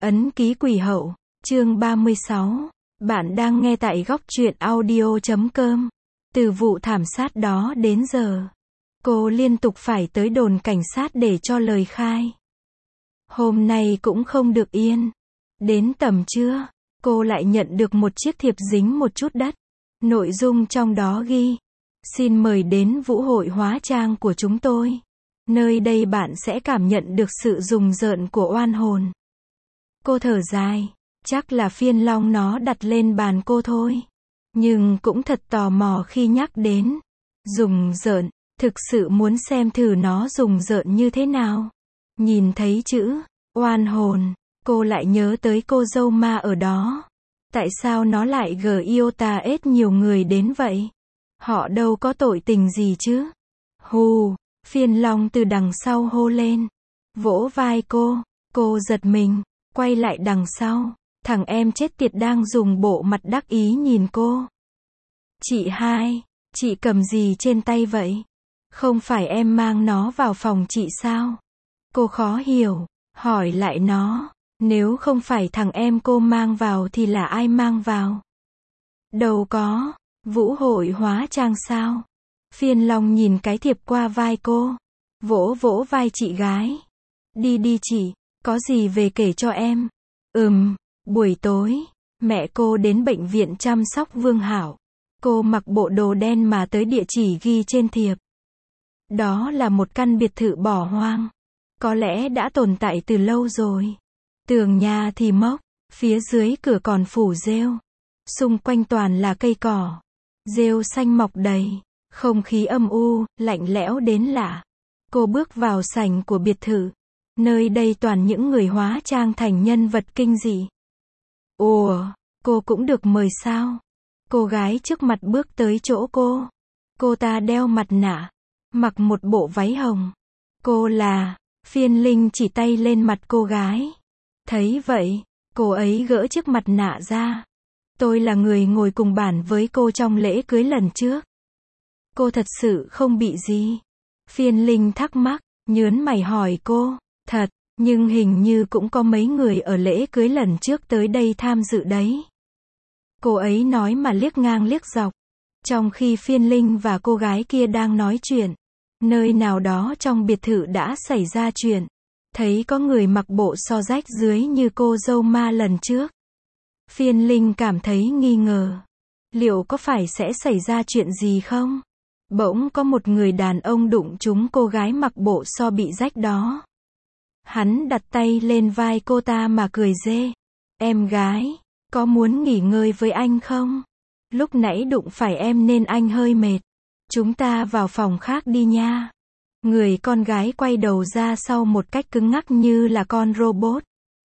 Ấn ký quỷ hậu, chương 36. Bạn đang nghe tại góc truyện audio.com. Từ vụ thảm sát đó đến giờ, cô liên tục phải tới đồn cảnh sát để cho lời khai. Hôm nay cũng không được yên. Đến tầm trưa, cô lại nhận được một chiếc thiệp dính một chút đất. Nội dung trong đó ghi: xin mời đến vũ hội hóa trang của chúng tôi. Nơi đây bạn sẽ cảm nhận được sự rùng rợn của oan hồn. Cô thở dài, chắc là phiên long nó đặt lên bàn cô thôi. Nhưng cũng thật tò mò khi nhắc đến rùng rợn, thực sự muốn xem thử nó rùng rợn như thế nào. Nhìn thấy chữ oan hồn, cô lại nhớ tới cô dâu ma ở đó. Tại sao nó lại ết nhiều người đến vậy? Họ đâu có tội tình gì chứ? Hù, phiên long từ đằng sau hô lên, vỗ vai cô giật mình, quay lại đằng sau, thằng em chết tiệt đang dùng bộ mặt đắc ý nhìn cô. Chị hai, chị cầm gì trên tay vậy? Không phải em mang nó vào phòng chị sao? Cô khó hiểu, hỏi lại nó, nếu không phải thằng em cô mang vào thì là ai mang vào? Đâu có, vũ hội hóa trang sao? Phiên long nhìn cái thiệp qua vai cô, vỗ vỗ vai chị gái. Đi đi chị, có gì về kể cho em. Buổi tối, mẹ cô đến bệnh viện chăm sóc Vương Hảo. Cô mặc bộ đồ đen mà tới địa chỉ ghi trên thiệp. Đó là một căn biệt thự bỏ hoang. Có lẽ đã tồn tại từ lâu rồi. Tường nhà thì mốc, phía dưới cửa còn phủ rêu. Xung quanh toàn là cây cỏ. Rêu xanh mọc đầy. Không khí âm u, lạnh lẽo đến lạ. Cô bước vào sảnh của biệt thự. Nơi đây toàn những người hóa trang thành nhân vật kinh dị. Ủa, cô cũng được mời sao? Cô gái trước mặt bước tới chỗ cô. Cô ta đeo mặt nạ, mặc một bộ váy hồng. Cô là... Phiên Linh chỉ tay lên mặt cô gái. Thấy vậy, cô ấy gỡ chiếc mặt nạ ra. Tôi là người ngồi cùng bàn với cô trong lễ cưới lần trước. Cô thật sự không bị gì? Phiên Linh thắc mắc, nhớn mày hỏi cô. Thật, nhưng hình như cũng có mấy người ở lễ cưới lần trước tới đây tham dự đấy. Cô ấy nói mà liếc ngang liếc dọc. Trong khi Phiên Linh và cô gái kia đang nói chuyện, nơi nào đó trong biệt thự đã xảy ra chuyện. Thấy có người mặc bộ so rách dưới như cô dâu ma lần trước. Phiên Linh cảm thấy nghi ngờ. Liệu có phải sẽ xảy ra chuyện gì không? Bỗng có một người đàn ông đụng trúng cô gái mặc bộ so bị rách đó. Hắn đặt tay lên vai cô ta mà cười rê. Em gái, có muốn nghỉ ngơi với anh không? Lúc nãy đụng phải em nên anh hơi mệt. Chúng ta vào phòng khác đi nha. Người con gái quay đầu ra sau một cách cứng ngắc như là con robot.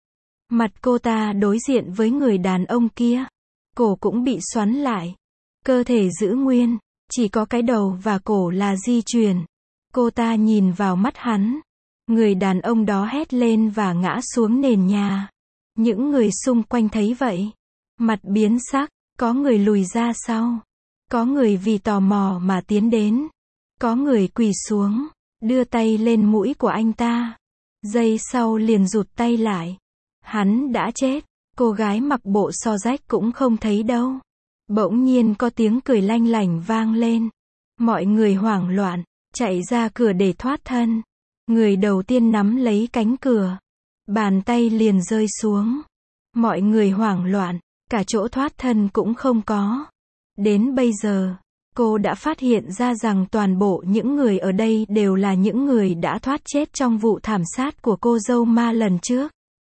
Mặt cô ta đối diện với người đàn ông kia. Cổ cũng bị xoắn lại. Cơ thể giữ nguyên, chỉ có cái đầu và cổ là di chuyển. Cô ta nhìn vào mắt hắn. Người đàn ông đó hét lên và ngã xuống nền nhà. Những người xung quanh thấy vậy, mặt biến sắc, có người lùi ra sau. Có người vì tò mò mà tiến đến. Có người quỳ xuống, đưa tay lên mũi của anh ta. Giây sau liền rụt tay lại. Hắn đã chết, cô gái mặc bộ so rách cũng không thấy đâu. Bỗng nhiên có tiếng cười lanh lảnh vang lên. Mọi người hoảng loạn, chạy ra cửa để thoát thân. Người đầu tiên nắm lấy cánh cửa. Bàn tay liền rơi xuống. Mọi người hoảng loạn, cả chỗ thoát thân cũng không có. Đến bây giờ, cô đã phát hiện ra rằng toàn bộ những người ở đây đều là những người đã thoát chết trong vụ thảm sát của cô dâu ma lần trước.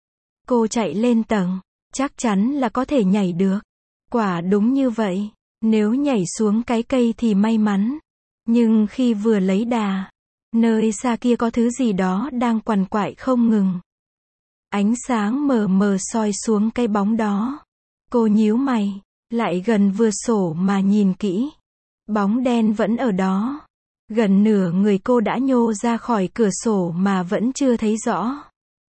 Cô chạy lên tầng, chắc chắn là có thể nhảy được. Quả đúng như vậy, nếu nhảy xuống cái cây thì may mắn. Nhưng khi vừa lấy đà, nơi xa kia có thứ gì đó đang quằn quại không ngừng. Ánh sáng mờ mờ soi xuống cái bóng đó. Cô nhíu mày, lại gần vừa sổ mà nhìn kỹ. Bóng đen vẫn ở đó. Gần nửa người cô đã nhô ra khỏi cửa sổ mà vẫn chưa thấy rõ.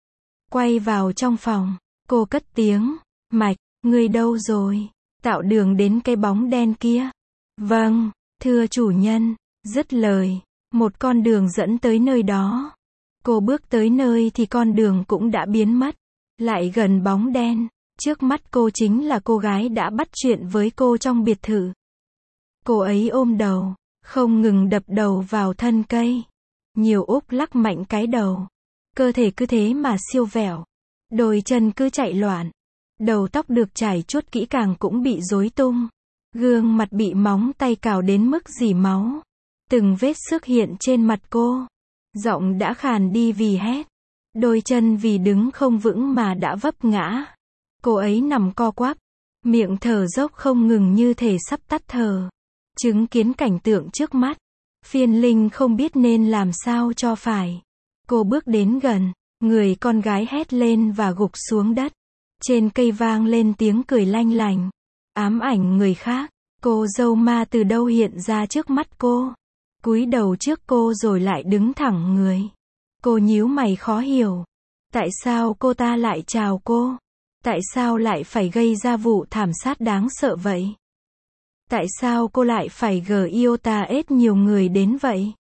Quay vào trong phòng, cô cất tiếng, Mạch, người đâu rồi? Tạo đường đến cái bóng đen kia. Vâng, thưa chủ nhân. Dứt lời, một con đường dẫn tới nơi đó. Cô bước tới nơi thì con đường cũng đã biến mất. Lại gần bóng đen. Trước mắt cô chính là cô gái đã bắt chuyện với cô trong biệt thự. Cô ấy ôm đầu, không ngừng đập đầu vào thân cây. Nhiều Úc lắc mạnh cái đầu. Cơ thể cứ thế mà siêu vẹo. Đôi chân cứ chạy loạn. Đầu tóc được chải chuốt kỹ càng cũng bị rối tung. Gương mặt bị móng tay cào đến mức rỉ máu. Từng vết xước hiện trên mặt cô. Giọng đã khàn đi vì hét. Đôi chân vì đứng không vững mà đã vấp ngã. Cô ấy nằm co quắp, miệng thở dốc không ngừng như thể sắp tắt thở. Chứng kiến cảnh tượng trước mắt, Phiên Linh không biết nên làm sao cho phải. Cô bước đến gần, người con gái hét lên và gục xuống đất. Trên cây vang lên tiếng cười lanh lành. Ám ảnh người khác, cô dâu ma từ đâu hiện ra trước mắt cô. Cúi đầu trước cô rồi lại đứng thẳng người. Cô nhíu mày khó hiểu. Tại sao cô ta lại chào cô? Tại sao lại phải gây ra vụ thảm sát đáng sợ vậy? Tại sao cô lại phải GIOTA nhiều người đến vậy?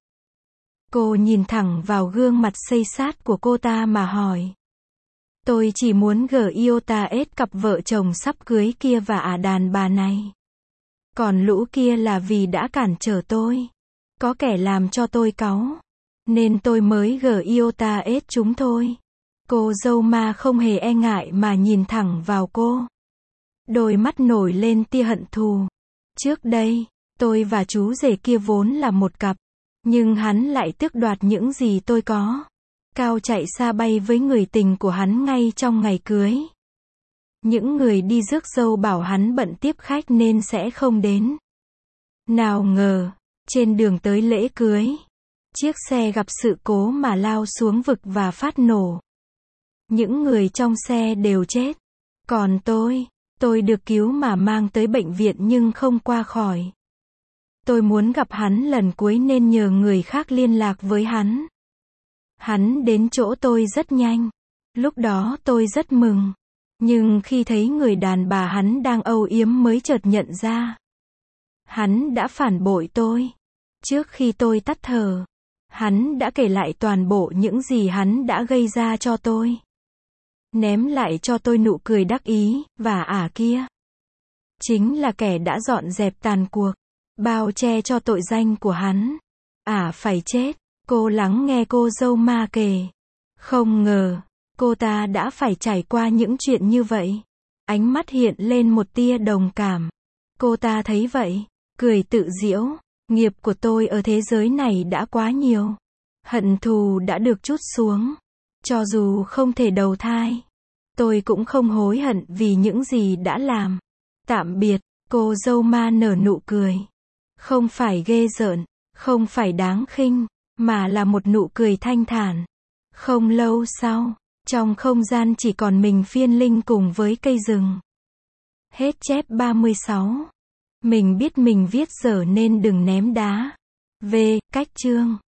Cô nhìn thẳng vào gương mặt xây xát của cô ta mà hỏi. Tôi chỉ muốn GIOTA cặp vợ chồng sắp cưới kia và đàn bà này. Còn lũ kia là vì đã cản trở tôi. Có kẻ làm cho tôi cáu. Nên tôi mới GIOTA chúng thôi. Cô dâu ma không hề e ngại mà nhìn thẳng vào cô. Đôi mắt nổi lên tia hận thù. Trước đây, tôi và chú rể kia vốn là một cặp. Nhưng hắn lại tước đoạt những gì tôi có. Cao chạy xa bay với người tình của hắn ngay trong ngày cưới. Những người đi rước dâu bảo hắn bận tiếp khách nên sẽ không đến. Nào ngờ, trên đường tới lễ cưới, chiếc xe gặp sự cố mà lao xuống vực và phát nổ. Những người trong xe đều chết. Còn tôi được cứu mà mang tới bệnh viện nhưng không qua khỏi. Tôi muốn gặp hắn lần cuối nên nhờ người khác liên lạc với hắn. Hắn đến chỗ tôi rất nhanh. Lúc đó tôi rất mừng. Nhưng khi thấy người đàn bà hắn đang âu yếm mới chợt nhận ra. Hắn đã phản bội tôi. Trước khi tôi tắt thở, hắn đã kể lại toàn bộ những gì hắn đã gây ra cho tôi. Ném lại cho tôi nụ cười đắc ý, và kia chính là kẻ đã dọn dẹp tàn cuộc, bao che cho tội danh của hắn. Phải chết. Cô lắng nghe cô dâu ma kể. Không ngờ, cô ta đã phải trải qua những chuyện như vậy. Ánh mắt hiện lên một tia đồng cảm. Cô ta thấy vậy, cười tự giễu. Nghiệp của tôi ở thế giới này đã quá nhiều. Hận thù đã được trút xuống. Cho dù không thể đầu thai, tôi cũng không hối hận vì những gì đã làm. Tạm biệt. Cô dâu ma nở nụ cười. Không phải ghê rợn, không phải đáng khinh, mà là một nụ cười thanh thản. Không lâu sau, trong không gian chỉ còn mình Phiên Linh cùng với cây rừng. Hết chép 36. Mình biết mình viết dở nên đừng ném đá. Cách chương